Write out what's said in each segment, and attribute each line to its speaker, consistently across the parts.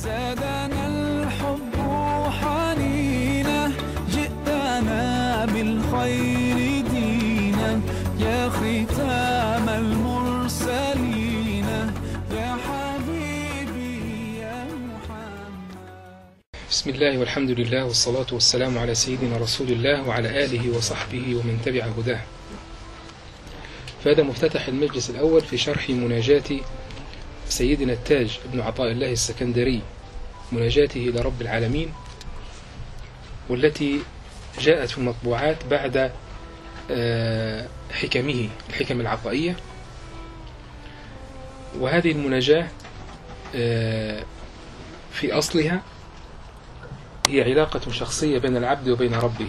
Speaker 1: زادنا الحب حنينا جئتنا بالخير دينا يا ختام المرسلين يا حبيبي يا محمد.
Speaker 2: بسم الله والحمد لله والصلاة والسلام على سيدنا رسول الله وعلى آله وصحبه ومن تبع هداه. فهذا مفتتح المجلس الأول في شرح مناجاة سيدنا التاج ابن عطاء الله السكندري، مناجاته إلى رب العالمين، والتي جاءت في المطبوعات بعد حكمه الحكم العطائية. وهذه المناجاة في أصلها هي علاقة شخصية بين العبد وبين ربه،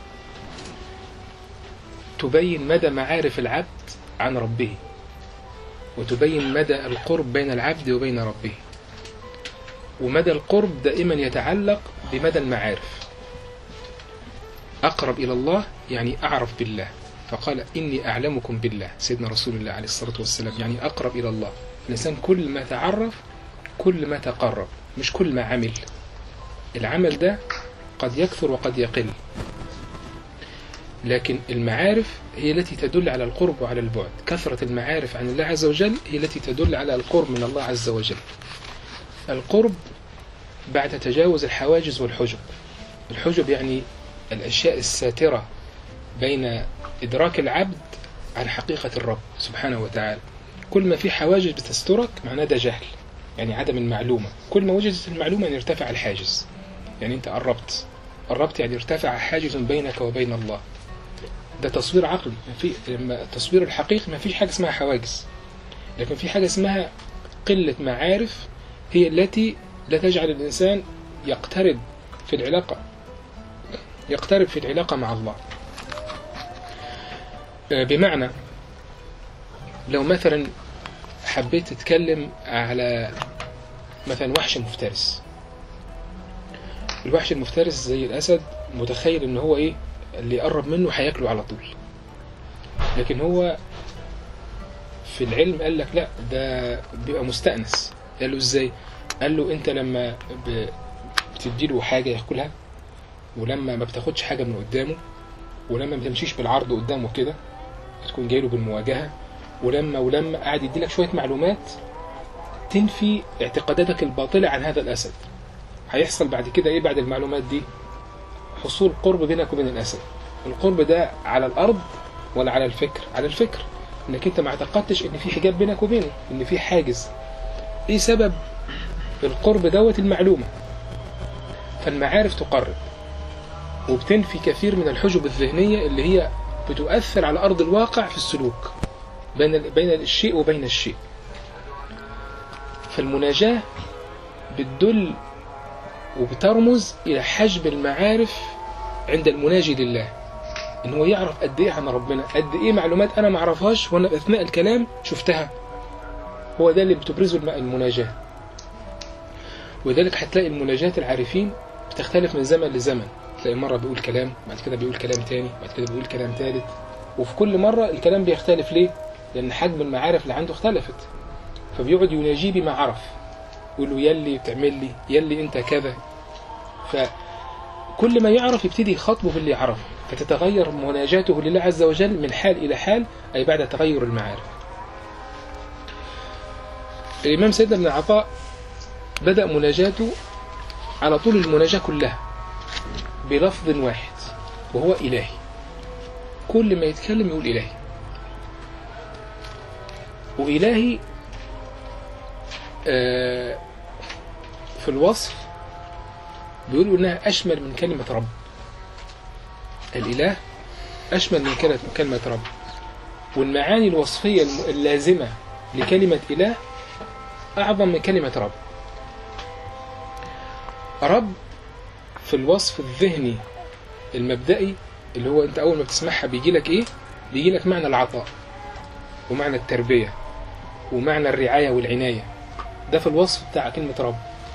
Speaker 2: تبين مدى معارف العبد عن ربه، وتبين مدى القرب بين العبد وبين ربه. ومدى القرب دائما يتعلق بمدى المعارف. أقرب إلى الله يعني أعرف بالله، فقال إني أعلمكم بالله سيدنا رسول الله عليه الصلاة والسلام، يعني أقرب إلى الله. الإنسان كل ما تعرف كل ما تقرب، مش كل ما عمل. العمل ده قد يكثر وقد يقل، لكن المعارف هي التي تدل على القرب وعلى البعد. كثرة المعارف عن الله عز وجل هي التي تدل على القرب من الله عز وجل. القرب بعد تجاوز الحواجز والحجب. الحجب يعني الأشياء الساترة بين إدراك العبد عن حقيقة الرب سبحانه وتعالى. كل ما في حواجز بتسترك معناه ده جهل، يعني عدم المعلومة. كل ما وجدت المعلومة يعني ارتفع الحاجز، يعني أنت قربت يعني ارتفع حاجز بينك وبين الله. ده تصوير عقلي. لما التصوير الحقيقي ما فيش حاجة اسمها حواجز، لكن في حاجة اسمها قلة معارف، هي التي لا تجعل الإنسان يقترب في العلاقة مع الله. بمعنى لو مثلا حبيت تتكلم على مثلا وحش مفترس، الوحش المفترس زي الأسد متخيل ان هو ايه اللي يقرب منه هياكله على طول، لكن هو في العلم قال لك لا، ده بيبقى مستأنس. قال له ازاي؟ قال له انت لما بتديله حاجة ياكلها، ولما ما بتاخدش حاجة من قدامه، ولما ما بتمشيش بالعرض قدامه كده تكون جايله بالمواجهة، ولما قاعد يديلك شوية معلومات تنفي اعتقاداتك الباطلة عن هذا الأسد، هيحصل بعد كده ايه؟ بعد المعلومات دي حصول قرب بينك وبين الأسد. القرب ده على الأرض ولا على الفكر؟ على الفكر، انك انت ما اعتقدتش ان في حجاب بينك وبينه، ان في حاجز. ايه سبب القرب دوت؟ المعلومة. فالمعارف تقرب وبتنفي كثير من الحجب الذهنية اللي هي بتؤثر على أرض الواقع في السلوك بين الشيء وبين الشيء. فالمناجاة بتدل وبترمز إلى حجب المعارف عند المناجي لله، إن هو يعرف قد إيه عن ربنا، قد إيه معلومات أنا ما أعرفهاش وأنا أثناء الكلام شفتها. هو ده اللي بتبرزه المناجاة. ولذلك هتلاقي المناجاة العارفين بتختلف من زمن لزمن. تلاقي مرة بيقول كلام، بعد كده بيقول كلام تاني، بعد كده بيقول كلام تالت، وفي كل مرة الكلام بيختلف. ليه؟ لأن حجم المعارف اللي عنده اختلفت. فبيقعد يناجيه بما عرف، يقول له يلي بتعمل لي، يلي انت كذا. فكل ما يعرف يبتدي يخاطبه باللي يعرفه، فتتغير مناجاته لله عز وجل من حال إلى حال، أي بعد تغير المعارف. الإمام سيدنا ابن عطاء بدأ مناجاته على طول المناجاة كلها بلفظ واحد وهو إلهي. كل ما يتكلم يقول إلهي. وإلهي في الوصف بيقولوا إنها أشمل من كلمة رب. الإله أشمل من كلمة رب. والمعاني الوصفية اللازمة لكلمة إله أعظم من كلمة رب. رب في الوصف الذهني المبدئي اللي هو أنت أول ما بتسمعها بيجي لك إيه؟ بيجي لك معنى العطاء ومعنى التربية ومعنى الرعاية والعناية. ده في الوصف بتاع كلمة رب.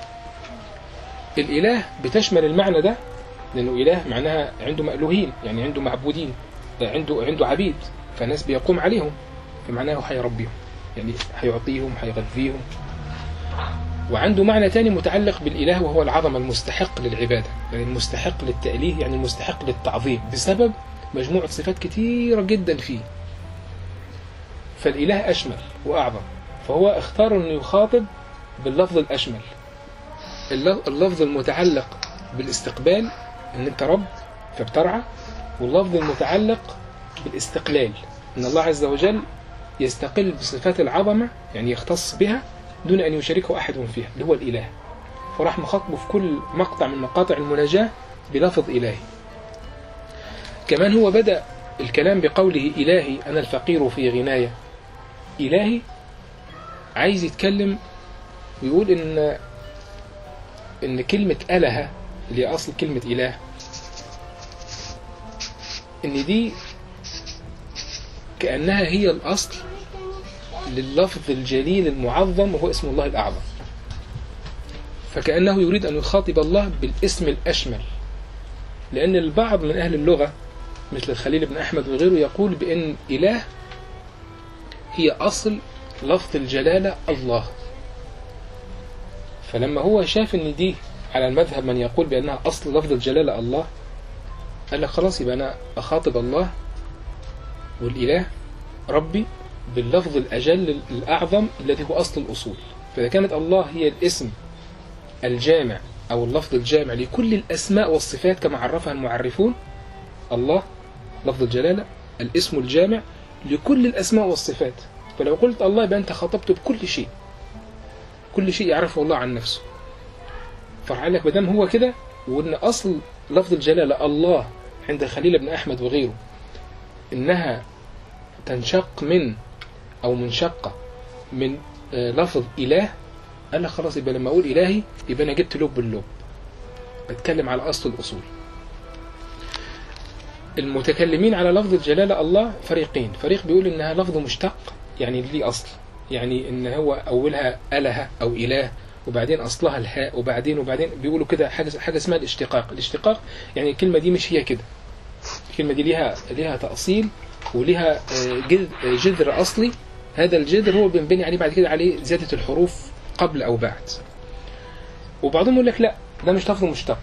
Speaker 2: الإله بتشمل المعنى ده، لأنه إله معناها عنده مألوهين، يعني عنده معبودين، عنده عبيد، فالناس بيقوم عليهم، فمعناه هيربيهم، يعني هيعطيهم، هيغذيهم. وعنده معنى تاني متعلق بالإله وهو العظمة، المستحق للعبادة، يعني المستحق للتأليه، يعني المستحق للتعظيم بسبب مجموعة صفات كتيرة جدا فيه. فالإله أشمل وأعظم، فهو اختار أنه يخاطب باللفظ الأشمل، اللفظ المتعلق بالاستقبال أن أنت رب فبترعى، واللفظ المتعلق بالاستقلال أن الله عز وجل يستقل بصفات العظمة، يعني يختص بها دون أن يشاركه أحد فيها، اللي هو الإله. فراح مخاطبه في كل مقطع من مقاطع المناجاة بلفظ إلهي. كمان هو بدأ الكلام بقوله إلهي أنا الفقير في غناية. إلهي عايز يتكلم ويقول إن كلمة أله اللي أصل كلمة إله، إن دي كأنها هي الأصل لللفظ الجليل المعظم وهو اسم الله الأعظم. فكأنه يريد أن يخاطب الله بالاسم الأشمل، لأن البعض من أهل اللغة مثل الخليل بن أحمد وغيره يقول بأن إله هي أصل لفظ الجلالة الله. فلما هو شاف أن دي على المذهب من يقول بأنها أصل لفظ الجلالة الله، قال لك خلاص يبقى أنا أخاطب الله والإله ربي باللفظ الأجل الأعظم الذي هو أصل الأصول. فإذا كانت الله هي الاسم الجامع أو اللفظ الجامع لكل الأسماء والصفات كما عرفها المعرفون، الله لفظ الجلالة الاسم الجامع لكل الأسماء والصفات. فلو قلت الله يبقى أنت خاطبته بكل شيء، كل شيء يعرفه الله عن نفسه. فرح لك بدام هو كده، وأن أصل لفظ الجلالة الله عند خليل بن أحمد وغيره إنها تنشق من أو منشقة من لفظ إله، قال لك خلاص يبقى لما أقول إلهي يبقى أنا جبت لب باللب، بتكلم على أصل الأصول. المتكلمين على لفظ الجلالة الله فريقين، فريق بيقول إنها لفظ مشتق يعني ليه أصل، يعني إن هو أولها أله أو إله وبعدين أصلها الهاء وبعدين بيقولوا كده حاجة اسمها الاشتقاق. الاشتقاق يعني الكلمة دي مش هي كده، الكلمة دي ليها تأصيل وليها جذر أصلي، هذا الجذر هو بنبني عليه بعد كده عليه زيادة الحروف قبل أو بعد. وبعضهم يقول لك لا ده مش لفظ مشتق،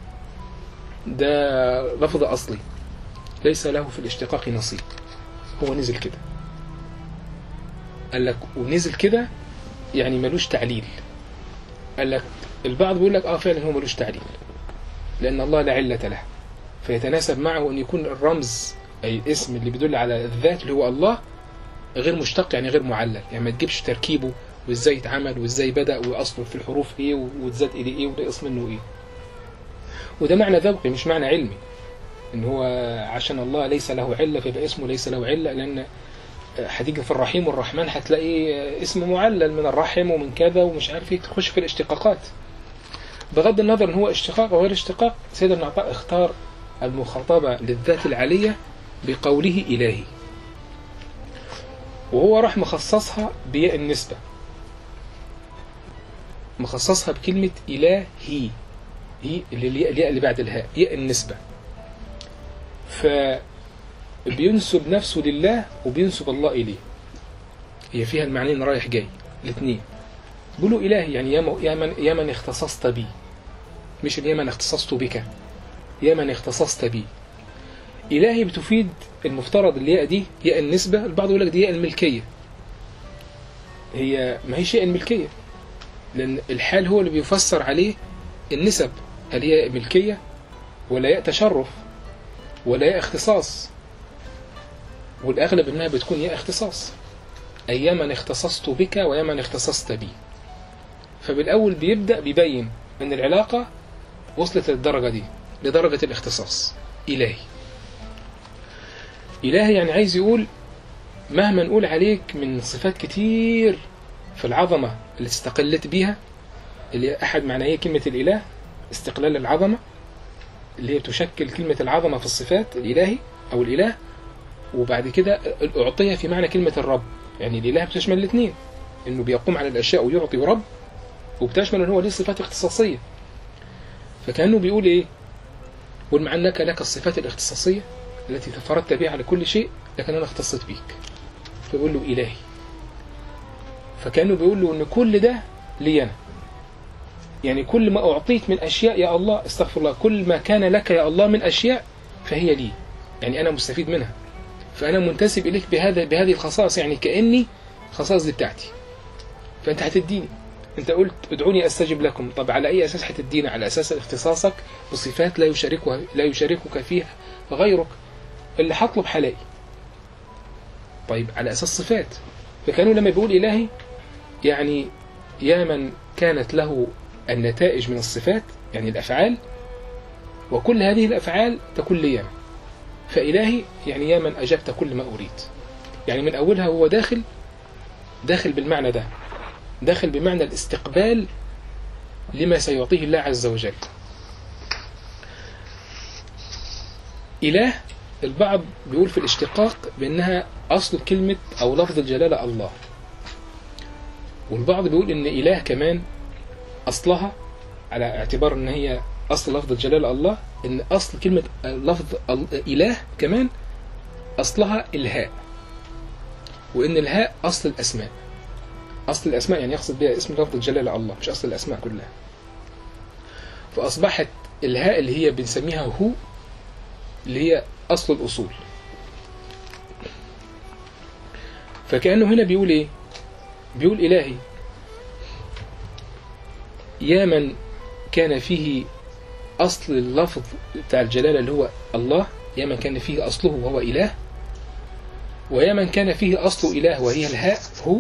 Speaker 2: ده لفظ أصلي ليس له في الاشتقاق نصيب، هو نزل كده. قال لك ونزل كده يعني ملوش تعليل. قال لك البعض بيقول لك فعلا هو ملوش تعليل لأن الله لا علة له، فيتناسب معه أن يكون الرمز أي الاسم اللي بيدل على الذات اللي هو الله غير مشتق، يعني غير معلل، يعني ما تجيبش تركيبه وإزاي اتعمل وإزاي بدأ وأصله في الحروف إيه واتزاد إليه إيه ونقص منه إيه. وده معنى ذوقي مش معنى علمي، إن هو عشان الله ليس له علة فيبقى اسمه ليس له علة، لأن هتيجي في الرحيم والرحمن هتلاقي اسم معلل من الرحم ومن كذا ومش عارف ايه، تخش في الاشتقاقات. بغض النظر ان هو اشتقاق او غير اشتقاق، سيدنا ابن عطاء اختار المخاطبة للذات العلية بقوله إلهي، وهو راح مخصصها بياء النسبة، مخصصها بكلمة إلهي، هي الياء اللي بعد الهاء ياء النسبة، فبينسب نفسه لله وبينسب الله إليه، هي فيها المعنيين رايح جاي الاثنين. بيقولوا إلهي يعني يا من اختصصت بي، مش يا من اختصصت بك، يا من اختصصت بي. إلهي بتفيد المفترض الياء دي ياء النسبة، البعض يقول لك دي ياء الملكية، هي ما هي شيء الملكية، لأن الحال هو اللي بيفسر عليه النسب، هل هي ياء ملكية ولا ياء تشرف ولا ياء اختصاص، والأغلب إنها بتكون ياء اختصاص، أي يا من اختصصت بك ويا من اختصصت بي. فبالأول بيبدأ بيبين أن العلاقة وصلت للدرجة دي، لدرجة الاختصاص. إلهي إلهي يعني عايز يقول مهما نقول عليك من صفات كتير في العظمة اللي استقلت بيها، اللي أحد معناه كلمة الإله استقلال العظمة، اللي هي تشكل كلمة العظمة في الصفات الإلهي أو الإله، وبعد كده أعطيها في معنى كلمة الرب، يعني الإله بتشمل الاثنين، إنه بيقوم على الأشياء ويعطي رب، وبتشمل إنه هو ليه صفات اختصاصية. فكأنه بيقول إيه؟ قل مع أنك لك الصفات الاختصاصية التي تفردت بها على كل شيء، لكن أنا اختصت بيك، فيقول له إلهي. فكأنه بيقول له إن كل ده لي أنا، يعني كل ما أعطيت من أشياء يا الله استغفر الله، كل ما كان لك يا الله من أشياء فهي لي، يعني أنا مستفيد منها، فأنا منتسب إليك بهذه الخصائص، يعني كأني خصائص دي بتاعتي، فأنت هتديني. أنت قلت ادعوني أستجب لكم، طب على أي أساس هتدينا؟ على أساس اختصاصك بصفات لا يشاركك فيها غيرك، اللي هطلب حلائي. طيب على أساس صفات، فكانوا لما بيقول إلهي يعني يا من كانت له النتائج من الصفات، يعني الأفعال، وكل هذه الأفعال تكون لي، فإلهي يعني يا من أجبت كل ما أريد. يعني من أولها هو داخل بالمعنى ده، داخل بمعنى الاستقبال لما سيعطيه الله عز وجل. إله البعض بيقول في الاشتقاق بأنها أصل كلمة أو لفظ الجلالة الله، والبعض بيقول إن إله كمان أصلها على اعتبار أن هي أصل لفظ الجلالة الله، إن أصل كلمة لفظ إله كمان أصلها الهاء، وإن الهاء أصل الأسماء. أصل الأسماء يعني يقصد بها اسم لفظ الجلالة الله، مش أصل الأسماء كلها. فأصبحت الهاء اللي هي بنسميها هو، اللي هي أصل الأصول. فكأنه هنا بيقول إيه؟ بيقول إلهي يا من كان فيه أصل اللفظ بتاع الجلالة اللي هو الله، يا من كان فيه أصله وهو إله، ويا من كان فيه أصل إله وهي الهاء هو.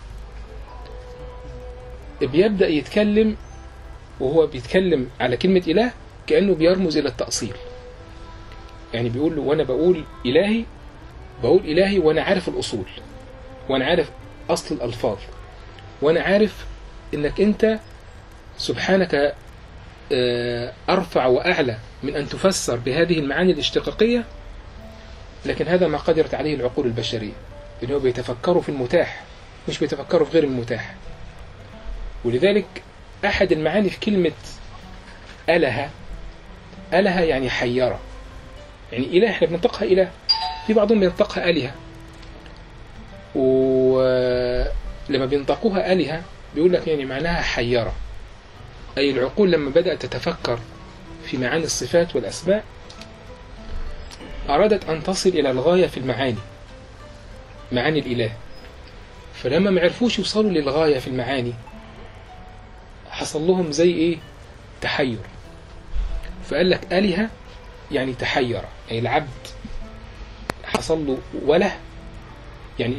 Speaker 2: بيبدأ يتكلم، وهو بيتكلم على كلمة إله كأنه بيرمز إلى التأصيل، يعني بيقول له وأنا بقول إلهي وأنا عارف الأصول، وأنا عارف أصل الألفاظ، وأنا عارف إنك أنت سبحانك أرفع وأعلى من أن تفسر بهذه المعاني الاشتقاقية، لكن هذا ما قدرت عليه العقول البشرية، إنه بيتفكروا في المتاح مش بيتفكروا في غير المتاح. ولذلك أحد المعاني في كلمة أله يعني حيرة، يعني إله إحنا بننطقها إله، في بعضهم بينطقها آلهة، ولما بينطقوها آلهة بيقول لك يعني معناها حيرة، أي العقول لما بدأت تتفكر في معاني الصفات والأسماء أرادت أن تصل إلى الغاية في معاني الإله، فلما ما عرفوش يوصلوا للغاية في المعاني حصل لهم زي إيه؟ تحير. فقال لك آلهة يعني تحير، أي العبد حصل له وله، يعني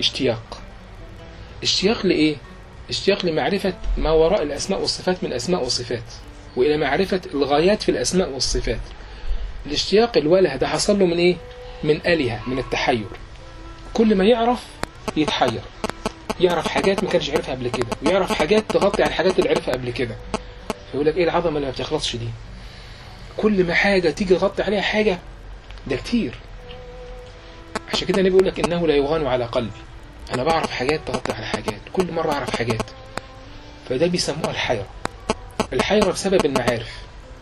Speaker 2: اشتياق لإيه؟ اشتياق لمعرفة ما وراء الأسماء والصفات من أسماء وصفات، وإلى معرفة الغايات في الأسماء والصفات. الاشتياق الوله ده حصل له من إيه؟ من آلهة، من التحير. كل ما يعرف يتحير، يعرف حاجات ما كانش يعرفها قبل كده، ويعرف حاجات تغطي على الحاجات اللي عرفها قبل كده. فيقول لك إيه العظمة اللي ما بتخلصش دي؟ كل ما حاجة تيجي تغطي عليها حاجة، ده كتير. عشان كده النبي بيقول لك إنه لا يغان على قلبي، أنا بعرف حاجات تغطي على حاجات، كل مرة أعرف حاجات. فده بيسموها الحيرة بسبب المعارف،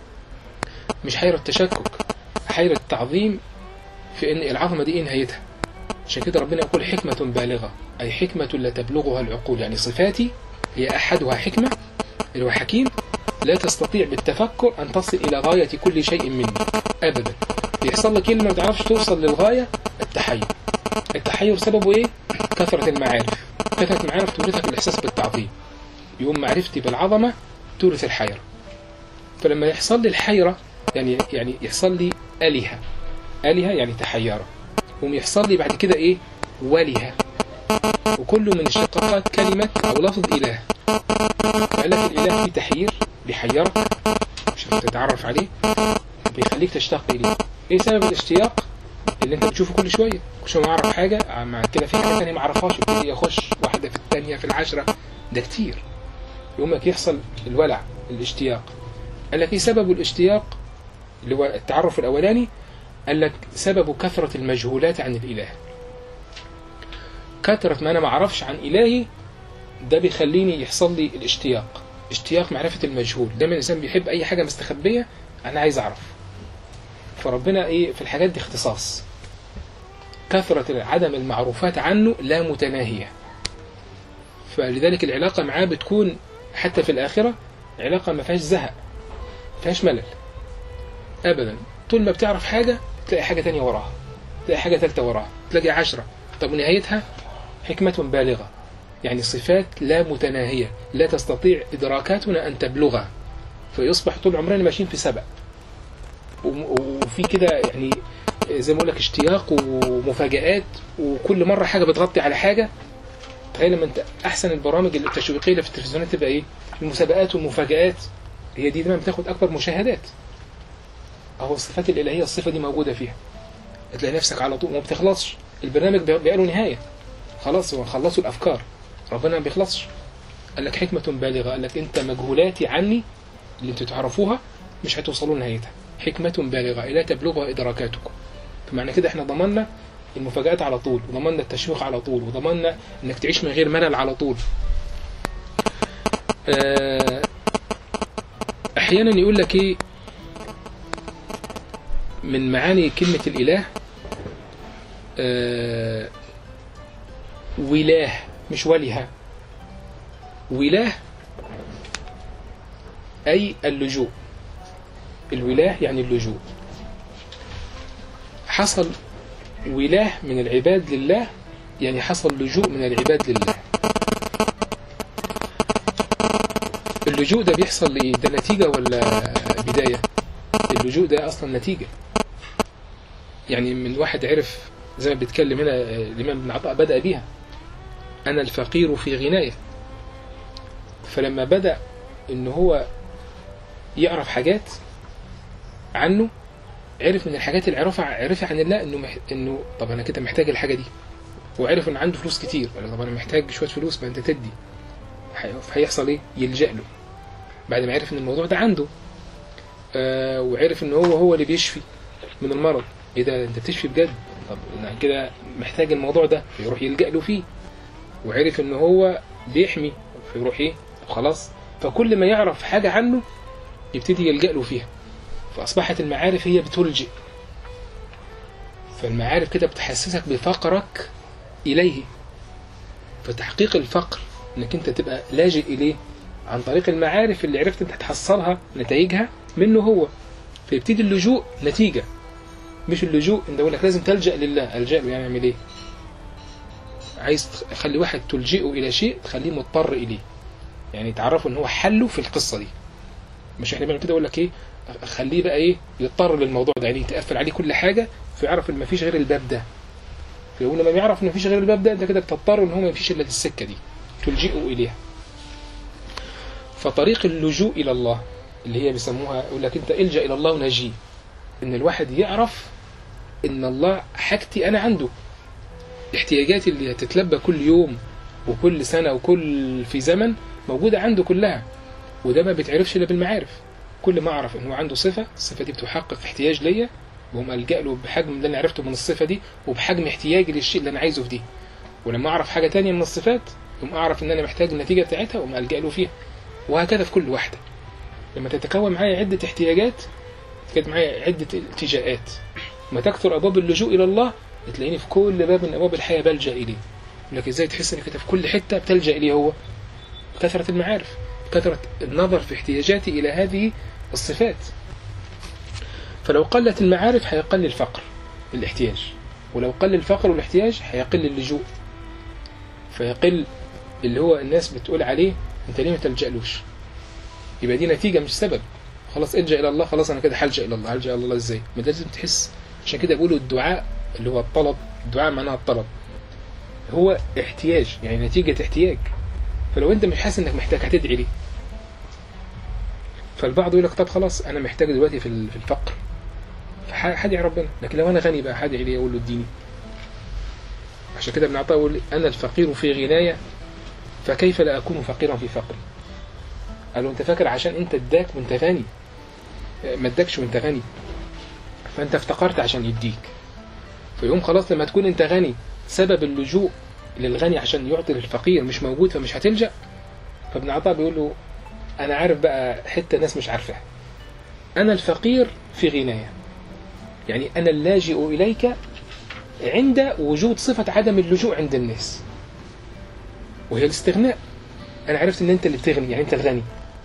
Speaker 2: مش حيرة تشكك، حيرة تعظيم في إن العظمة دي إيه نهايتها. عشان كده ربنا يقول حكمة بالغة، أي حكمة لا تبلغها العقول، يعني صفاتي هي أحدها حكمة اللي هو حكيم، لا تستطيع بالتفكر أن تصل إلى غاية كل شيء مني أبدا. يحصل لك كلمة ما تعرفش توصل للغاية، التحير سببه إيه؟ كثرة المعارف تورثك الإحساس بالتعظيم، يوم معرفتي بالعظمة تورث الحيرة. فلما يحصل لي الحيرة يعني يحصل لي آلهة يعني تحيرة، يحصل لي بعد كده إيه؟ ولها، وكله من اشتقاقات كلمة أو لفظ إله. فقال لك الإله فيه تحيير، بيحيرك عشان تتعرف عليه، بيخليك تشتاق إليه. إيه سبب الاشتياق؟ اللي أنت بتشوفه كل شوية ما أعرف حاجة مع كده في حاجة تانية ما أعرفهاش، يبتدي يخش واحدة في الثانية في العشرة، ده كتير. يومك يحصل الولع، الاشتياق. قال لك إيه سبب الاشتياق اللي هو التعرف الأولاني؟ قال لك سبب كثرة المجهولات عن الإله. كثرة ما أنا ما أعرفش عن إلهي ده بيخليني يحصل لي الاشتياق، اشتياق معرفة المجهول. دايما الإنسان بيحب أي حاجة مستخبية، أنا عايز أعرف. فربنا إيه في الحاجات دي اختصاص، كثرة عدم المعروفات عنه لا متناهية. فلذلك العلاقة معاه بتكون حتى في الآخرة علاقة ما فيهاش زهق، ما فيهاش ملل أبدا. طول ما بتعرف حاجة تلاقي حاجة تانية وراها، تلاقي حاجة ثالثة وراها، تلاقي 10. طب ونهايتها حكمة بالغة، يعني صفات لا متناهية لا تستطيع إدراكاتنا أن تبلغها، فيصبح طول عمرنا ماشيين في سبق، وفي كده يعني زي ما أقول لك اشتياق ومفاجآت، وكل مرة حاجة بتغطي على حاجة. تخيل لما أنت أحسن البرامج التشويقية اللي في التلفزيونات تبقى إيه؟ المسابقات والمفاجآت، هي دي دايما بتاخد أكبر مشاهدات. أهو الصفات الإلهية الصفة دي موجودة فيها، هتلاقي نفسك على طول ما بتخلصش. البرنامج بقى له نهاية، خلاص هو خلصوا الأفكار، ربنا ما بيخلصش. قال لك حكمة بالغة، قال لك أنت مجهولاتي عني اللي أنتوا تعرفوها مش هتوصلوا لنهايتها. حكمة بالغة لا تبلغها إدراكاتكم. فمعنى كده احنا ضمننا المفاجآت على طول، وضمننا التشويق على طول، وضمننا انك تعيش من غير ملل على طول. احيانا يقول لك ايه من معاني كلمة الإله، وله، مش ولها. وله أي اللجوء، الولاة يعني اللجوء. حصل ولاة من العباد لله، يعني حصل لجوء من العباد لله. اللجوء ده بيحصل لإيه؟ ده نتيجة ولا بداية؟ اللجوء ده أصلا نتيجة. يعني من واحد عرف زي ما بيتكلم هنا الإمام ابن عطاء بدأ بيها، أنا الفقير في غناية. فلما بدأ إنه هو يعرف حاجات عنه، عرف من الحاجات اللي عرفها عن الله إنه طب أنا كده محتاج الحاجة دي. وعرف إنه عنده فلوس كتير، طب أنا محتاج شوية فلوس، ما أنت تدي. هيحصل إيه؟ يلجأ له بعد ما عرف إن الموضوع ده عنده. وعرف إنه هو اللي بيشفي من المرض. إيه ده أنت بتشفي بجد؟ طب أنا كده محتاج الموضوع ده، يروح يلجأ له فيه. وعرف إنه هو بيحمي، فيروح إيه؟ خلاص. فكل ما يعرف حاجة عنه يبتدي يلجأ له فيها. فأصبحت المعارف هي بتلجئ. فالمعارف كده بتحسسك بفقرك إليه. فتحقيق الفقر إنك أنت تبقى لاجئ إليه عن طريق المعارف اللي عرفت أنت تحصلها نتائجها منه هو. فيبتدي اللجوء نتيجة، مش اللجوء إن أقول لك لازم تلجأ لله. ألجأ له يعني أعمل إيه؟ عايز تخلي واحد تلجئه إلى شيء تخليه مضطر إليه، يعني تعرفوا إن هو حله في القصة دي. مش إحنا بنعمل كده أقول لك إيه؟ خليه بقى إيه؟ يضطر للموضوع ده، يعني تقفل عليه كل حاجة فيعرف إن مفيش غير الباب ده. فيقول لما يعرف إن مفيش غير الباب ده، أنت كده بتضطر إن هو مفيش إلا السكة دي تلجئه إليها. فطريق اللجوء إلى الله اللي هي بيسموها، يقول لك أنت الجأ إلى الله ونجيه. إن الواحد يعرف إن الله حاجتي أنا عنده، احتياجاتي اللي هتتلبى كل يوم وكل سنة وكل في زمن موجودة عنده كلها. وده ما بيتعرفش إلا بالمعارف. كل ما أعرف إن هو عنده صفة، الصفة دي بتحقق احتياج ليا، وهم ألجأ له بحجم اللي أنا عرفته من الصفة دي، وبحجم احتياجي للشيء اللي أنا عايزه في دي. ولما أعرف حاجة تانية من الصفات، ثم أعرف إن أنا محتاج النتيجة بتاعتها، وهم ألجأ له فيها. وهكذا في كل واحدة. لما تتكون معايا عدة احتياجات، تتكون معايا عدة التجاءات، ما تكثر أبواب اللجوء إلى الله، تلاقيني في كل باب من أبواب الحياة بلجأ إليه. لكن إزاي تحس إنك في كل حتة بتلجأ إليه؟ هو كثرة المعارف، كثرة النظر في احتياجاتي إلى هذه الصفات. فلو قلت المعارف هيقل الفقر الاحتياج، ولو قل الفقر والاحتياج هيقل اللجوء، فيقل اللي هو الناس بتقول عليه أنت ليه ما تلجألوش. يبقى دي نتيجة مش سبب. خلاص الجأ إلى الله، خلاص أنا كده هلجأ إلى الله. هلجأ إلى الله إزاي؟ ما لازم تحس. عشان كده بيقولوا الدعاء اللي هو الطلب، الدعاء معناها الطلب، هو احتياج، يعني نتيجة احتياج. فلو أنت مش حاسس إنك محتاج هتدعي ليه؟ فالبعض يقول لك طب خلاص أنا محتاج دلوقتي في الفقر فهدعي ربنا، لكن لو أنا غني بقى هدعي ليه؟ أقول له اديني. عشان كده ابن عطاء يقول أنا الفقير في غناية فكيف لا أكون فقيرا في فقري. قالوا أنت فاكر عشان أنت اداك وأنت غني؟ ما اداكش وأنت غني، فأنت افتقرت عشان يديك. فيقوم خلاص لما تكون أنت غني، سبب اللجوء للغني عشان يعطي للفقير مش موجود، فمش هتلجأ. فابن عطاء بيقول له أنا عارف بقى حتة الناس مش عارفها، أنا الفقير في غناية، يعني أنا اللاجئ إليك عند وجود صفة عدم اللجوء عند الناس، وهي الاستغناء. أنا عرفت إن أنت اللي بتغني، يعني أنت الغني،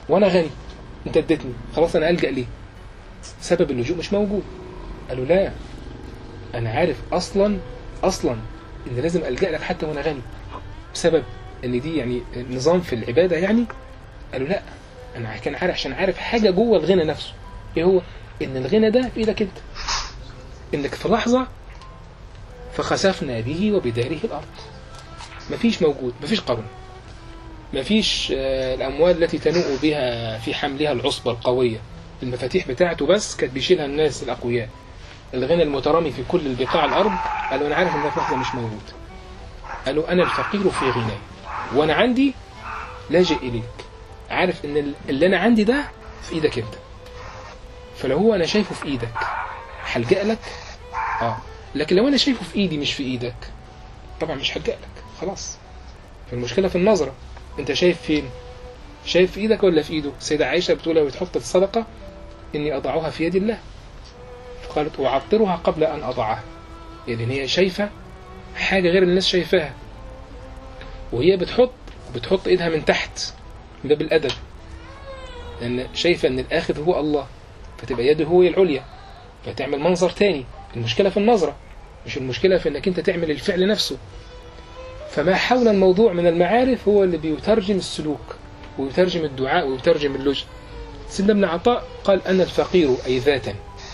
Speaker 2: وانا غني، انت اديتني، خلاص انا الجأ ليه؟ سبب اللجوء مش موجود. قالوا لا، انا عارف اصلا ان لازم الجأ لك حتى وانا غني، بسبب ان دي يعني نظام في العبادة يعني. قالوا لا، انا كان عارف، عشان عارف حاجة جوه الغنى نفسه. ايه هو؟ ان الغنى ده في ايدك انت، انك في لحظة فخسفنا به وبداره الارض، مفيش موجود، مفيش قرن، مفيش الاموال التي تنوء بها في حملها العصبة القوية، المفاتيح بتاعته بس كانت بيشيلها الناس الاقوياء. الغنى المترامي في كل البقاع الارض، قالوا انا عارف ان ده في لحظة مش موجود. قالوا انا الفقير في غناي، وانا عندي لاجئ اليك، عارف ان اللي انا عندي ده في ايدك انت، فلو هو انا شايفه في ايدك هلجأ لك. لكن لو انا شايفه في ايدي مش في ايدك، طبعا مش هلجأ لك، خلاص. فالمشكلة في النظرة، انت شايف فين؟ شايف في ايدك ولا في ايده؟ السيدة عائشة بتقول لو بتحط الصدقة اني اضعها في يد الله، فقالت اعطرها قبل ان اضعها، يعني هي شايفة حاجة غير الناس شايفاها، وهي بتحط ايدها من تحت، ده بالادب، لان شايفة ان الاخذ هو الله، فتبقى يده هو العليا، فتعمل منظر تاني. المشكلة في النظرة، مش المشكلة في انك انت تعمل الفعل نفسه. فما حول الموضوع من المعارف هو اللي بيترجم السلوك، ويترجم الدعاء، ويترجم اللجأ. سيدنا ابن عطاء قال أنا الفقير أي ذاتا،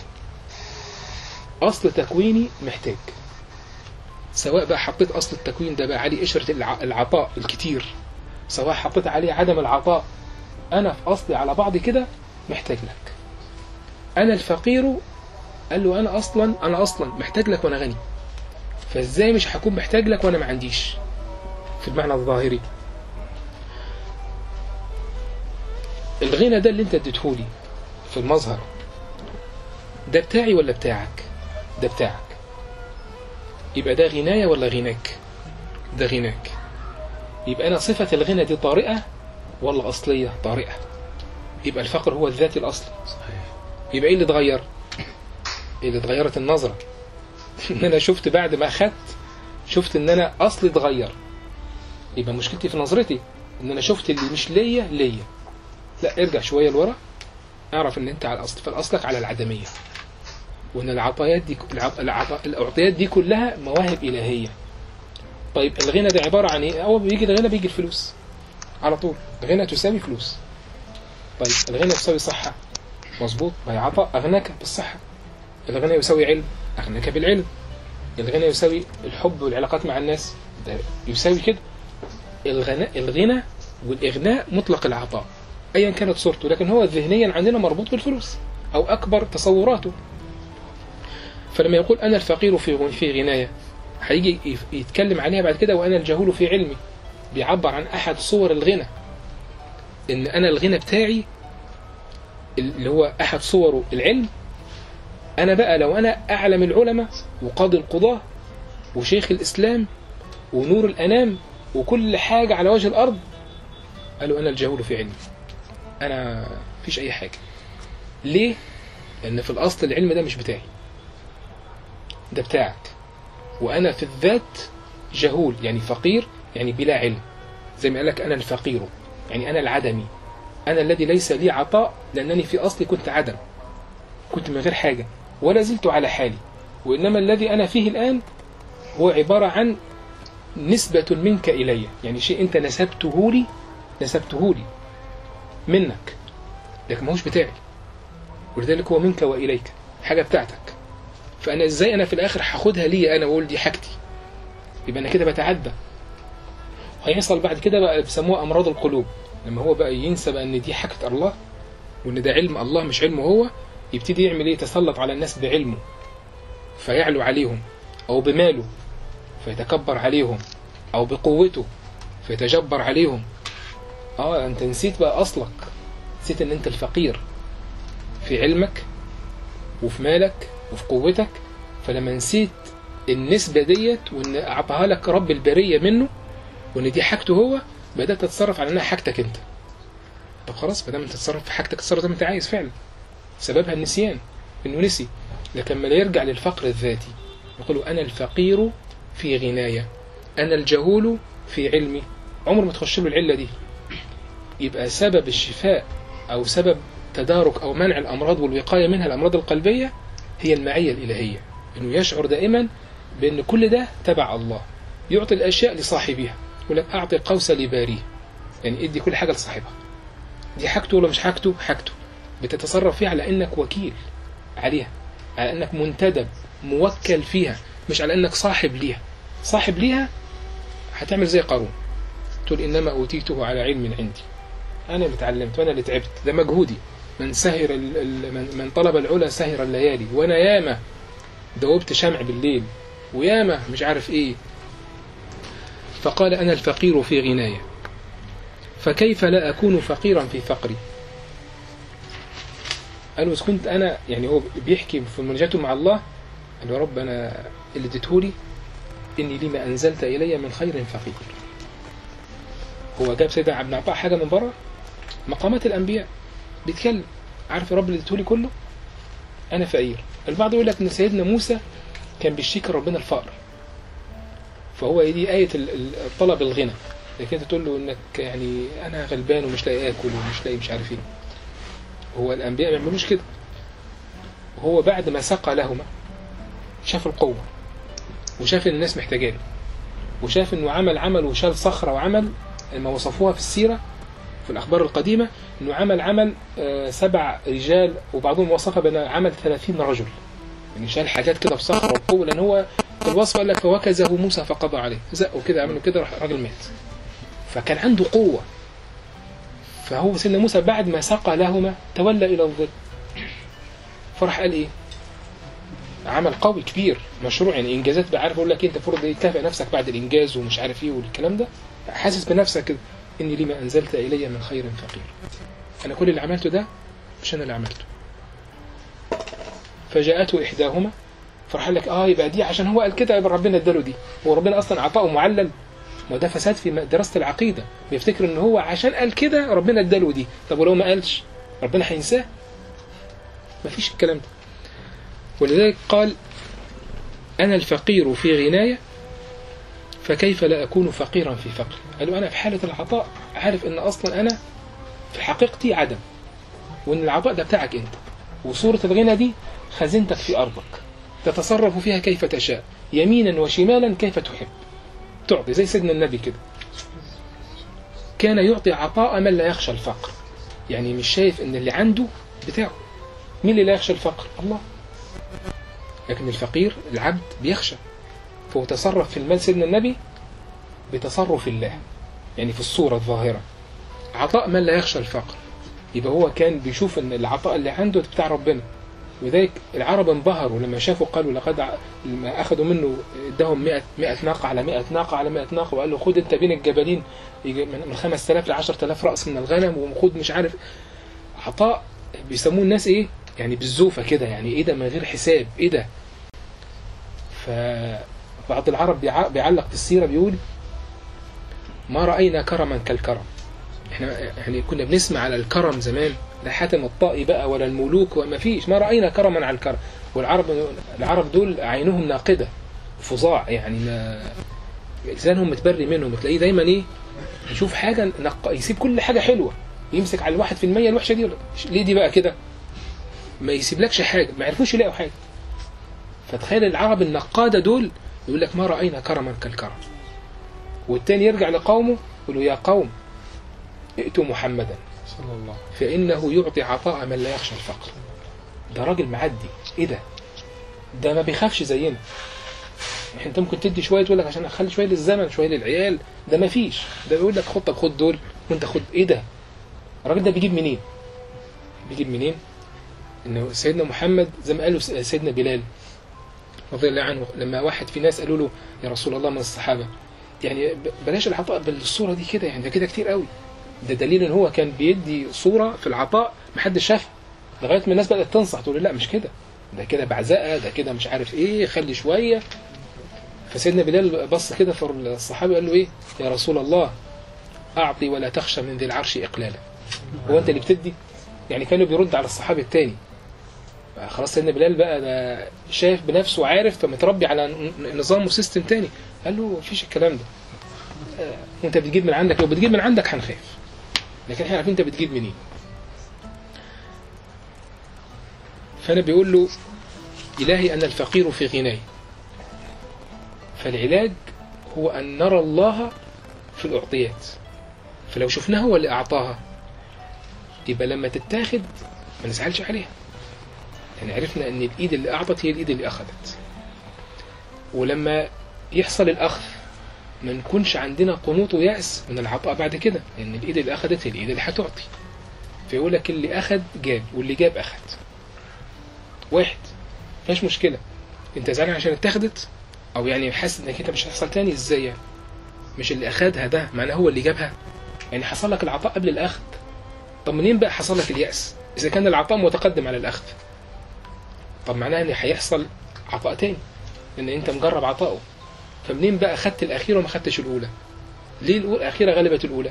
Speaker 2: أصل تكويني محتاج، سواء بقى حطيت أصل التكوين ده بقى عليه قشرة العطاء الكتير، سواء حطيت عليه عدم العطاء، أنا في أصلي على بعض كده محتاج لك. أنا الفقير، قال له أنا أصلا محتاج لك وأنا غني، فإزاي مش هكون محتاج لك وأنا ما عنديش؟ في المعنى الظاهري الغنى ده اللي انت اديتهولي في المظهر ده بتاعي ولا بتاعك؟ ده بتاعك، يبقى ده غناية ولا غناك؟ ده غناك. يبقى أنا صفة الغنى دي طارئة ولا أصلية؟ طارئة. يبقى الفقر هو الذات الأصلي. يبقى إيه اللي اتغير؟ اللي اتغيرت النظرة. إن أنا شفت بعد ما أخدت، شفت إن أنا أصلي اتغير. يبقى مشكلتي في نظرتي، إن أنا شفت اللي مش ليا. لا، ارجع شوية لورا، اعرف إن أنت على الأصل، فالأصلك على العدمية، وإن الأعطيات دي كلها مواهب إلهية. طيب الغنى ده عبارة عن إيه؟ أول بيجي الغنى بيجي الفلوس على طول، الغنى تساوي فلوس. طيب الغنى تساوي صحة، مظبوط، ما هي عطاء أغناك بالصحة. الغنى يساوي علم، أغناك بالعلم. الغنى يساوي الحب والعلاقات مع الناس، ده يساوي كده. الغنى والإغناء مطلق العطاء أيا كانت صورته، لكن هو ذهنيا عندنا مربوط بالفلوس أو أكبر تصوراته. فلما يقول أنا الفقير في غناية، هيجي يتكلم عليها بعد كده وأنا الجهول في علمي، بيعبر عن أحد صور الغنى، إن أنا الغنى بتاعي اللي هو أحد صوره العلم. أنا بقى لو أنا أعلم العلماء وقاضي القضاة وشيخ الإسلام ونور الأنام وكل حاجة على وجه الأرض، قالوا أنا الجهول في علمي، أنا فيش أي حاجة. ليه؟ لأن في الأصل العلم ده مش بتاعي، ده بتاعك، وأنا في الذات جهول، يعني فقير، يعني بلا علم. زي ما قال لك أنا الفقير، يعني أنا العدمي، أنا الذي ليس لي عطاء، لأنني في أصلي كنت عدم، كنت من غير حاجة ولا زلت على حالي. وإنما الذي أنا فيه الآن هو عبارة عن نسبة منك إلي، يعني شيء أنت نسبته لي منك، لكن ما هوش بتاعي، ولذلك هو منك وإليك، حاجة بتاعتك. فأنا إزاي أنا في الآخر هاخدها لي أنا وأقول دي حاجتي؟ يبقى أنا كده بتعدى. هيحصل بعد كده بقى بيسموها أمراض القلوب، لما هو بقى ينسى بقى إن دي حاجة الله وإن ده علم الله مش علمه هو، يبتدي يعمل إيه؟ يتسلط على الناس بعلمه فيعلو عليهم، أو بماله فيتكبر عليهم، أو بقوته فيتجبر عليهم. أنت نسيت بقى أصلك، نسيت إن أنت الفقير في علمك وفي مالك وفي قوتك. فلما نسيت النسبة ديت وإن أعطاها لك رب البرية منه وإن دي حاجته هو، بدأت تتصرف على إنها حاجتك أنت. طب خلاص، بدأت تتصرف في حاجتك، تتصرف زي ما أنت عايز فعلا. سببها النسيان، إنه نسي. لكن لما يرجع للفقر الذاتي يقول أنا الفقير في غناية، أنا الجهول في علمي، عمر ما تخش له العلة دي. يبقى سبب الشفاء أو سبب تدارك أو منع الأمراض والوقاية منها الأمراض القلبية هي المعية الإلهية، إنه يشعر دائما بأن كل ده تبع الله. يعطي الأشياء لصاحبها، يقول لك أعطي قوس لباريه، يعني ادي كل حاجة لصاحبها. دي حاجته ولا مش حاجته؟ حاجته. بتتصرف فيها على أنك وكيل عليها، على أنك منتدب موكل فيها، مش على أنك صاحب ليها. صاحب ليها هتعمل زي قارون، تقول إنما أوتيته على علم عندي، أنا اللي اتعلمت وأنا اللي تعبت، ده مجهودي. من طلب العلا سهر الليالي، وأنا ياما دوبت شمع بالليل وياما مش عارف إيه. فقال أنا الفقير في غناية، فكيف لا أكون فقيرا في فقري. قالوا إذا كنت أنا، يعني هو بيحكي في مناجاته مع الله، قال يا رب أنا اللي اديتهولي إني لما أنزلت إلي من خير فقير. هو جاب سيدنا ابن عطاء حاجة من بره، مقامات الأنبياء بيتكلم، عارف يا رب اللي اديتهولي كله أنا فقير. البعض يقول لك إن سيدنا موسى كان بيشتكي ربنا الفقر، فهو دي آية الطلب الغنى، لكن انت تقول له انك يعني انا غلبان ومش لاقي اكل ومش لاقي مش عارف ايه. هو الانبياء ما يعملوش كده. هو بعد ما سقى لهما شاف القوة وشاف ان الناس محتاجاه، وشاف انه عمل وشال صخرة، وعمل ما وصفوها في السيرة في الاخبار القديمة انه عمل 7 رجال، وبعضهم وصفها بان عمل 30 رجل، يعني شال حاجات كده بصخرة وقوة. لان هو في الوصف قال لك فوكزه موسى فقضى عليه، زقوا كده عملوا كده راح الراجل مات. فكان عنده قوة. فهو سيدنا موسى بعد ما سقى لهما تولى إلى الظل، فرح قال إيه؟ عمل قوي كبير مشروع، يعني إنجازات. بعرف أقول لك أنت فرض تكافئ نفسك بعد الإنجاز ومش عارف إيه والكلام ده، حاسس بنفسك كده إني لما أنزلت إلي من خير فقير. أنا كل اللي عملته ده مش أنا اللي عملته. فجاءته إحداهما، فرح لك يبقى دي عشان هو قال كده يبقى ربنا اداله دي. هو ربنا أصلا عطاؤه معلل، ما ده فساد في دراسة العقيدة. بيفتكر ان هو عشان قال كده ربنا اداله دي. طب ولو ما قالش ربنا هينساه؟ مفيش الكلام ده. ولذلك قال أنا الفقير في غناية فكيف لا أكون فقيرا في فقر. قالوا أنا في حالة العطاء عارف ان أصلا أنا في حقيقتي عدم، وان العطاء ده بتاعك أنت، وصورة الغنى دي خزنتك في أرضك تتصرف فيها كيف تشاء، يمينا وشمالا كيف تحب تعطي. زي سيدنا النبي كده، كان يعطي عطاء من لا يخشى الفقر، يعني مش شايف ان اللي عنده بتاعه. مين اللي لا يخشى الفقر؟ الله. لكن الفقير العبد بيخشى، فهو تصرف في المال سيدنا النبي بتصرف الله، يعني في الصورة الظاهرة عطاء من لا يخشى الفقر. يبقى هو كان بيشوف ان العطاء اللي عنده بتاع ربنا. وذلك العرب انبهروا لما شافوا، قالوا لقد لما أخذوا منه ادهم 100 ناقة على 100 ناقة على 100 ناقة، وقال له خد انت بين الجبلين من 5000 ل 10000 رأس من الغنم، وخد مش عارف. عطاء بيسموه الناس ايه يعني بالزوفة كده، يعني ايه ده من غير حساب، ايه ده. فبعض العرب بيعلق في السيرة بيقول ما رأينا كرما كالكرم. احنا يعني كنا بنسمع على الكرم زمان، لا حاتم الطائي بقى ولا الملوك وما فيش، ما رأينا كرما على الكرم. والعرب دول عينهم ناقدة فظاع، يعني ما لسانهم متبري منهم. تلاقيه دايما ايه يشوف حاجة يسيب كل حاجة حلوة، يمسك على 1% الوحشة دي. ليه دي بقى كده؟ ما يسيبلكش حاجة، ما يعرفوش يلاقوا حاجة. فتخيل العرب النقادة دول يقول لك ما رأينا كرما كالكرم. والتاني يرجع لقومه يقول له يا قوم ائتوا محمدا صلى الله فإنه يعطي عطاء من لا يخشى الفقر. ده راجل معدي، ايه ده ما بيخافش زينا. انت ممكن تدي شوية تقول لك عشان اخلي شوية للزمن شوية للعيال، ده ما فيش. ده بيقول لك خد دول وانت خد. ايه ده؟ الراجل ده بيجيب منين؟ انه سيدنا محمد زي ما قالوا سيدنا بلال رضي الله عنه، لما واحد في ناس قالوا له يا رسول الله من الصحابة يعني بلاش العطاء بالصورة دي كده، يعني ده كده كتير قوي. ده دليل ان هو كان بيدي صورة في العطاء محدش شافها، لغاية ما الناس بدأت تنصح تقول لا مش كده، ده كده بعزقة، ده كده مش عارف ايه، خلي شوية. فسيدنا بلال بص كده فالصحابي قال له ايه يا رسول الله اعطي ولا تخشى من ذي العرش اقلالا. هو انت اللي بتدي؟ يعني كانوا بيرد على الصحابي التاني. خلاص سيدنا بلال بقى ده شايف بنفسه وعارف، فمتربي على نظام وسيستم تاني. قال له مفيش الكلام ده، انت بتجيب من عندك، لو بتجيب من عندك هنخاف، لكن احنا عارفين انت بتجيب منين. فأنا بيقول له إلهي أنا الفقير في غناي. فالعلاج هو أن نرى الله في الأعطيات، فلو شفناه هو اللي أعطاها يبقى لما تتاخد ما نزعلش عليها، يعني عرفنا أن الإيد اللي أعطت هي الإيد اللي أخذت. ولما يحصل الأخذ ما نكونش عندنا قنوط ويأس من العطاء بعد كده، لأن الإيد اللي أخذت هي الإيد اللي هتعطي. فيقول لك اللي أخذ جاب واللي جاب أخذ واحد، مفيش مشكلة. أنت زعلان عشان اتاخدت أو يعني حاسس إنك أنت مش هتحصل تاني؟ إزاي يعني؟ مش اللي أخذها ده معناه هو اللي جابها؟ يعني حصل لك العطاء قبل الأخذ. طب منين بقى حصل لك اليأس إذا كان العطاء متقدم على الأخذ؟ طب معناه إن هيحصل عطاء تاني لأن أنت مجرب عطائه. فمنين بقى خدت الأخيرة وما خدتش الأولى؟ ليه الأخيرة غلبت الأولى؟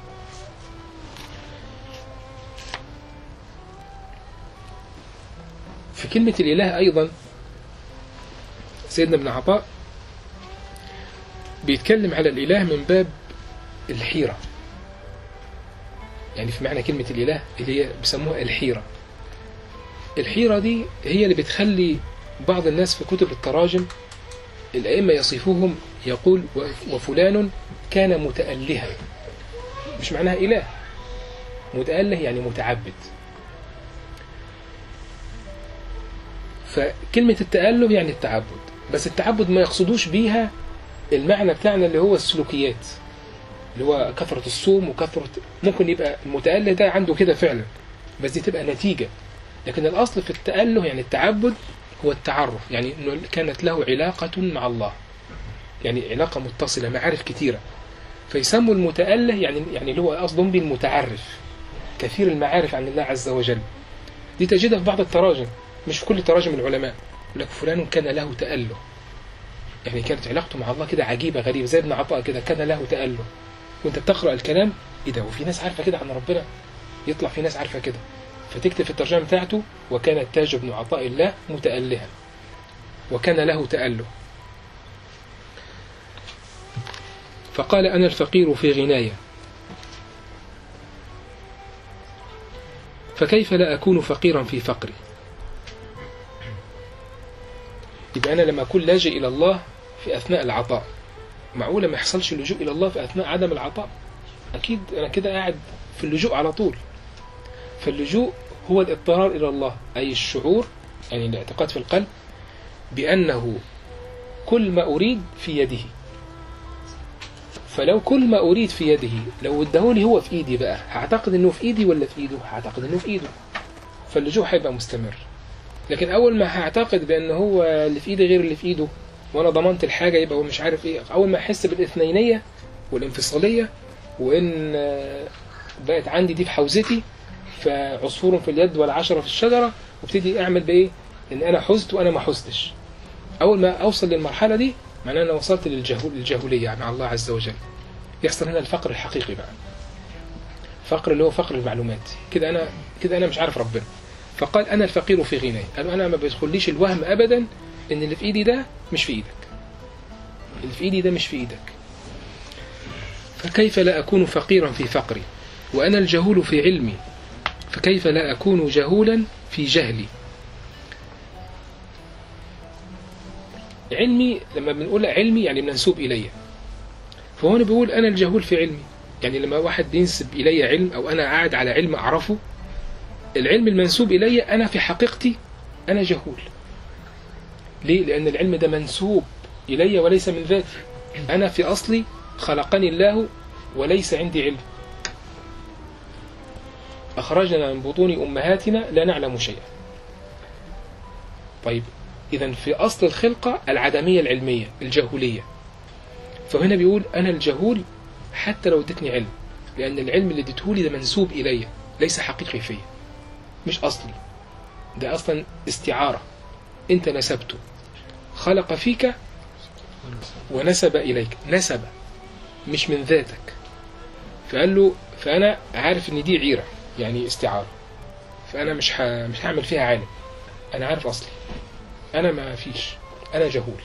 Speaker 2: في كلمة الإله أيضا سيدنا ابن عطاء بيتكلم على الإله من باب الحيرة، يعني في معنى كلمة الإله اللي هي بيسموها الحيرة. الحيرة دي هي اللي بتخلي بعض الناس في كتب التراجم الأئمة يصفوهم يقول وفلان كان متألها. مش معناها إله، متأله يعني متعبد. فكلمة التأله يعني التعبد، بس التعبد ما يقصدوش بيها المعنى بتاعنا اللي هو السلوكيات، اللي هو كثرة الصوم وكثرة. ممكن يبقى المتأله ده عنده كده فعلا بس دي تبقى نتيجة، لكن الأصل في التأله يعني التعبد هو التعرف، يعني إنه كانت له علاقة مع الله، يعني علاقة متصلة، معارف كتيرة. فيسموا المتأله يعني اللي هو قصدهم بالمتعرف، كثير المعارف عن الله عز وجل. دي تجدها في بعض التراجم، مش في كل تراجم العلماء. يقول لك فلان كان له تأله، يعني كانت علاقته مع الله كده عجيبة غريبة، زي ابن عطاء كده كان له تأله. وانت بتقرأ الكلام ايه ده، وفي ناس عارفة كده عن ربنا؟ يطلع في ناس عارفة كده. فتكتب في الترجمة بتاعته وكان التاج ابن عطاء الله متألها وكان له تأله. فقال أنا الفقير في غناية فكيف لا أكون فقيرا في فقري. يبقى أنا لما أكون لاجئ إلى الله في أثناء العطاء، معقولة ما يحصلش اللجوء إلى الله في أثناء عدم العطاء؟ أكيد أنا كده قاعد في اللجوء على طول. فاللجوء هو الاضطرار إلى الله، أي الشعور، يعني الاعتقاد في القلب بأنه كل ما أريد في يده. فلو كل ما أريد في يده لو ادهولي هو في إيدي بقى، هعتقد أنه في إيدي ولا في إيده؟ هعتقد أنه في إيده، فاللجوء هيبقى مستمر. لكن أول ما هعتقد بأنه هو اللي في إيدي غير اللي في إيده وأنا ضمنت الحاجة، يبقى هو مش عارف إيه. أول ما أحس بالاثنينية والانفصالية وإن بقت عندي دي في حوزتي، فعصفور في اليد ولا 10 في الشجرة، وابتدي أعمل بإيه؟ إن أنا حزت وأنا ما حزتش. أول ما أوصل للمرحلة دي معناه أنا وصلت للجهولية مع الله عز وجل. يحصل هنا الفقر الحقيقي بقى، فقر اللي هو فقر المعلومات. كده أنا مش عارف ربنا. فقال أنا الفقير في غناي، قالوا أنا ما بيدخليش الوهم أبدا إن اللي في إيدي ده مش في إيدك، اللي في إيدي ده مش في إيدك. فكيف لا أكون فقيرا في فقري وأنا الجهول في علمي، فكيف لا أكون جهولا في جهلي. علمي لما بنقول علمي يعني منسوب إلي، فهنا بيقول أنا الجهول في علمي، يعني لما واحد بينسب إلي علم أو أنا قاعد على علم أعرفه، العلم المنسوب إلي أنا في حقيقتي أنا جهول. ليه؟ لأن العلم ده منسوب إلي وليس من ذاتي. أنا في أصلي خلقني الله وليس عندي علم. أخرجنا من بطون أمهاتنا لا نعلم شيئا. طيب إذن في أصل الخلقة العدمية العلمية الجهولية. فهنا بيقول أنا الجهول حتى لو ادتني علم، لأن العلم اللي اديتهولي ده منسوب إلي ليس حقيقي فيه، مش أصلي، ده أصلا استعارة أنت نسبته، خلق فيك ونسب إليك، نسب مش من ذاتك. فقال له فأنا عارف إن دي عيرة يعني استعارة، فأنا مش هعمل فيها عالم، أنا عارف أصلي، أنا ما فيش، أنا جهول.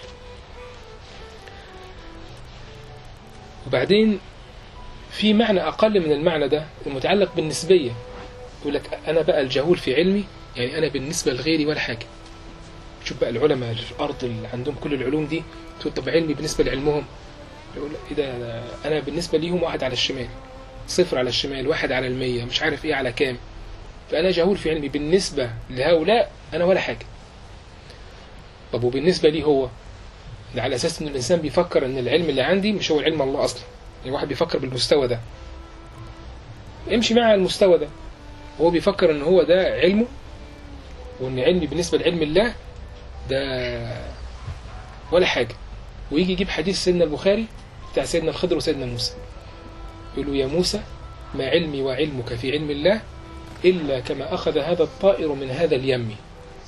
Speaker 2: وبعدين في معنى أقل من المعنى ده المتعلق بالنسبية، يقول لك أنا بقى الجهول في علمي، يعني أنا بالنسبة لغيري ولا حاجة. شوف بقى العلماء اللي في الأرض اللي عندهم كل العلوم دي، تقول طب علمي بالنسبة لعلمهم، يقول إيه ده، أنا بالنسبة ليهم 1 على الشمال، 0 على الشمال، 1 على 100، مش عارف إيه على كام. فأنا جهول في علمي بالنسبة لهؤلاء، أنا ولا حاجة. طب وبالنسبة لي هو، ده على أساس إن الإنسان بيفكر إن العلم اللي عندي مش هو العلم الله أصلا. يعني واحد بيفكر بالمستوى ده، امشي مع المستوى ده. هو بيفكر إن هو ده علمه، وإن علمي بالنسبة لعلم الله ده ولا حاجة. ويجي يجيب حديث سيدنا البخاري بتاع سيدنا الخضر وسيدنا موسى، يقول له يا موسى ما علمي وعلمك في علم الله إلا كما أخذ هذا الطائر من هذا اليم.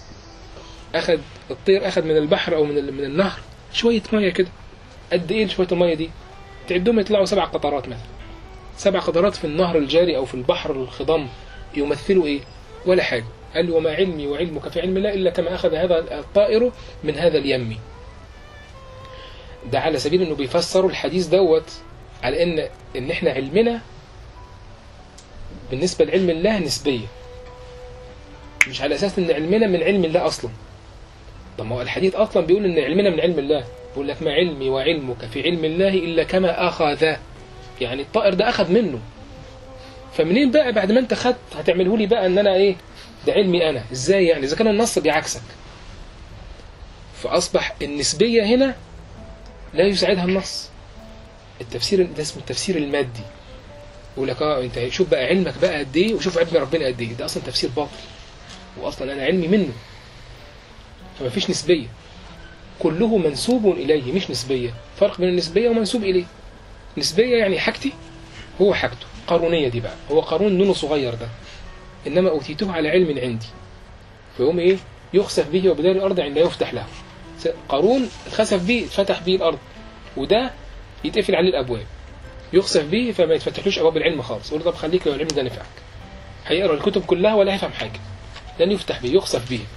Speaker 2: الطير أخذ من البحر أو من النهر شوية مية كده. قد إيه شوية المية دي؟ تعدهم يطلعوا 7 قطرات مثلا. 7 قطرات في النهر الجاري أو في البحر الخضم يمثلوا إيه؟ ولا حاجة. قال له وما علمي وعلمك في علم الله إلا كما أخذ هذا الطائر من هذا اليم. ده على سبيل أنه بيفسروا الحديث دوت على إن إحنا علمنا بالنسبة لعلم الله نسبية، مش على أساس إن علمنا من علم الله أصلا. طب ما هو الحديث أصلا بيقول إن علمنا من علم الله، بيقول لك ما علمي وعلمك في علم الله إلا كما أخذ، يعني الطائر ده أخذ منه. فمنين بقى بعد ما أنت خدت هتعمله لي بقى إن أنا إيه ده علمي أنا؟ إزاي يعني إذا كان النص بيعكسك؟ فأصبح النسبية هنا لا يساعدها النص. التفسير ده اسمه التفسير المادي. يقول لك انت شوف بقى علمك بقى قد ايه وشوف علم ربنا قد ايه. ده اصلا تفسير باطل، واصلا انا علمي منه. فما فيش نسبيه، كله منسوب اليه مش نسبيه. فرق بين النسبيه ومنسوب اليه. نسبيه يعني حاجتي هو حاجته. قارونيه دي بقى هو قارون نونه صغير ده، انما اوتيته على علم عندي. فيقوم ايه يخسف به وبدار الارض عند يفتح له. قارون خسف به فتح به الارض، وده يتقفل عليه الابواب، يخسف به فما يتفتحلوش ابواب العلم خالص. يقول طب خليك لو العلم ده نفعك. هيقرا الكتب كلها ولا هيفهم حاجه، لن يفتح به، يخسف به.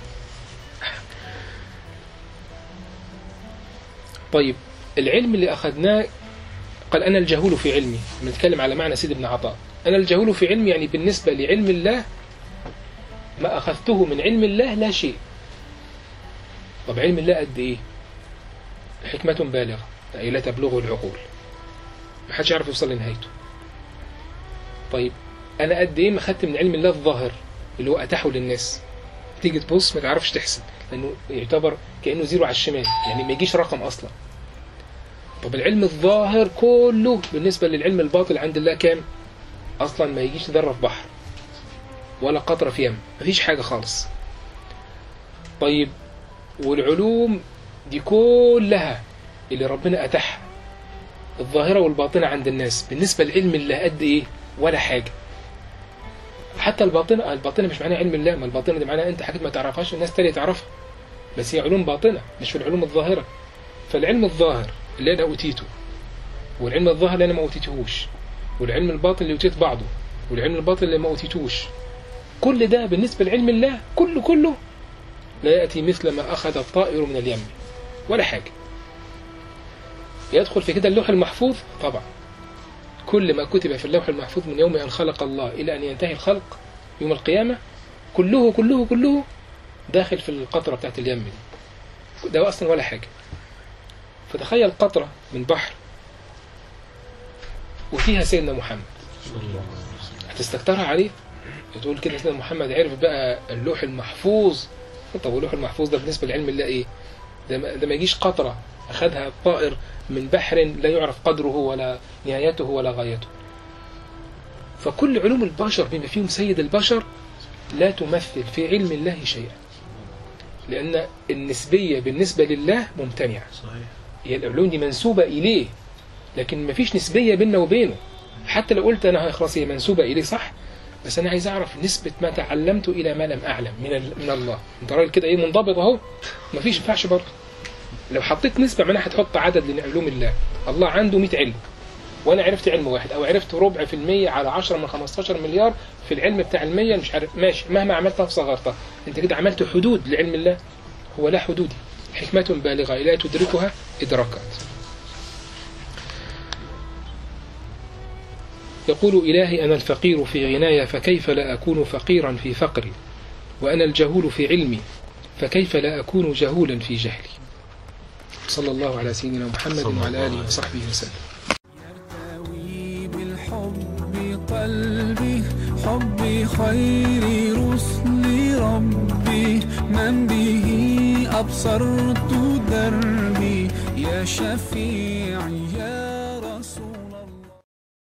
Speaker 2: طيب العلم اللي اخذناه قال انا الجهول في علمي. بنتكلم على معنى سيد ابن عطاء. انا الجهول في علمي يعني بالنسبه لعلم الله ما اخذته من علم الله لا شيء. طب علم الله قد ايه؟ حكمه بالغه اي لا تبلغه العقول، ما حدش يعرف يوصل لنهايته. طيب انا قد ايه ما خدت من علم الله الظاهر اللي هو اتاحه للناس؟ تيجي تبص ما تعرفش تحسب، لانه يعتبر كانه 0 على الشمال، يعني ما يجيش رقم اصلا. طب العلم الظاهر كله بالنسبه للعلم الباطل عند الله كام؟ اصلا ما يجيش ذره في بحر ولا قطره في يم، مفيش حاجه خالص. طيب والعلوم دي كلها اللي ربنا اتاحها الظاهرة والباطنة عند الناس بالنسبة لعلم الله قد ايه؟ ولا حاجة. حتى الباطنة مش معناها علم الله، ما الباطنة دي معناها انت حاجات ما تعرفهاش الناس تانية تعرفها، بس هي علوم باطنة مش في العلوم الظاهرة. فالعلم الظاهر اللي انا اوتيته، والعلم الظاهر اللي انا ما اوتيتهوش، والعلم الباطن اللي اوتيت بعضه، والعلم الباطن اللي ما اوتيتوش، كل ده بالنسبة لعلم الله كله لا يأتي مثل ما أخذ الطائر من اليم، ولا حاجة. يدخل في كده اللوح المحفوظ طبعا. كل ما كتب في اللوح المحفوظ من يوم أن خلق الله إلى أن ينتهي الخلق يوم القيامة كله داخل في القطرة بتاعت اليم دي. ده أصلا ولا حاجة. فتخيل قطرة من بحر وفيها سيدنا محمد، هتستكترها عليه؟ تقول كده سيدنا محمد عرف بقى اللوح المحفوظ. طب اللوح المحفوظ ده بالنسبة لعلم الله إيه؟ ده ما يجيش قطرة أخذها الطائر من بحر لا يعرف قدره ولا نهايته ولا غايته. فكل علوم البشر بما فيهم سيد البشر لا تمثل في علم الله شيئا، لأن النسبية بالنسبة لله ممتنعة. هي العلوم دي منسوبة إليه، لكن ما فيش نسبية بيننا وبينه. حتى لو قلت أنا خلاص هي منسوبة إليه صح، بس أنا عايز أعرف نسبة ما تعلمت إلى ما لم أعلم من الله. أنت راجل كده إيه منضبط أهو، ما فيش ينفعش برضه. لو حطيت نسبة معناها هتحط عدد لعلوم الله. الله عنده 100 علم وأنا عرفت علم واحد، أو عرفت 0.4% على 10 من 15 مليار في العلم بتاع المية، مش عارف ماشي، مهما عملتها فصغرتها أنت كده عملت حدود لعلم الله. هو لا حدود، حكمة بالغة لا تدركها إدراكات. يقول إلهي أنا الفقير في غنايا فكيف لا أكون فقيرا في فقري، وأنا الجهول في علمي فكيف لا أكون جهولا في جهلي. صلى الله على سيدنا محمد وعلى آله وصحبه وسلم.
Speaker 1: يرتوي بالحب قلبي، حب خير رسل ربي، من به أبصرت دربي، يا شفيعي يا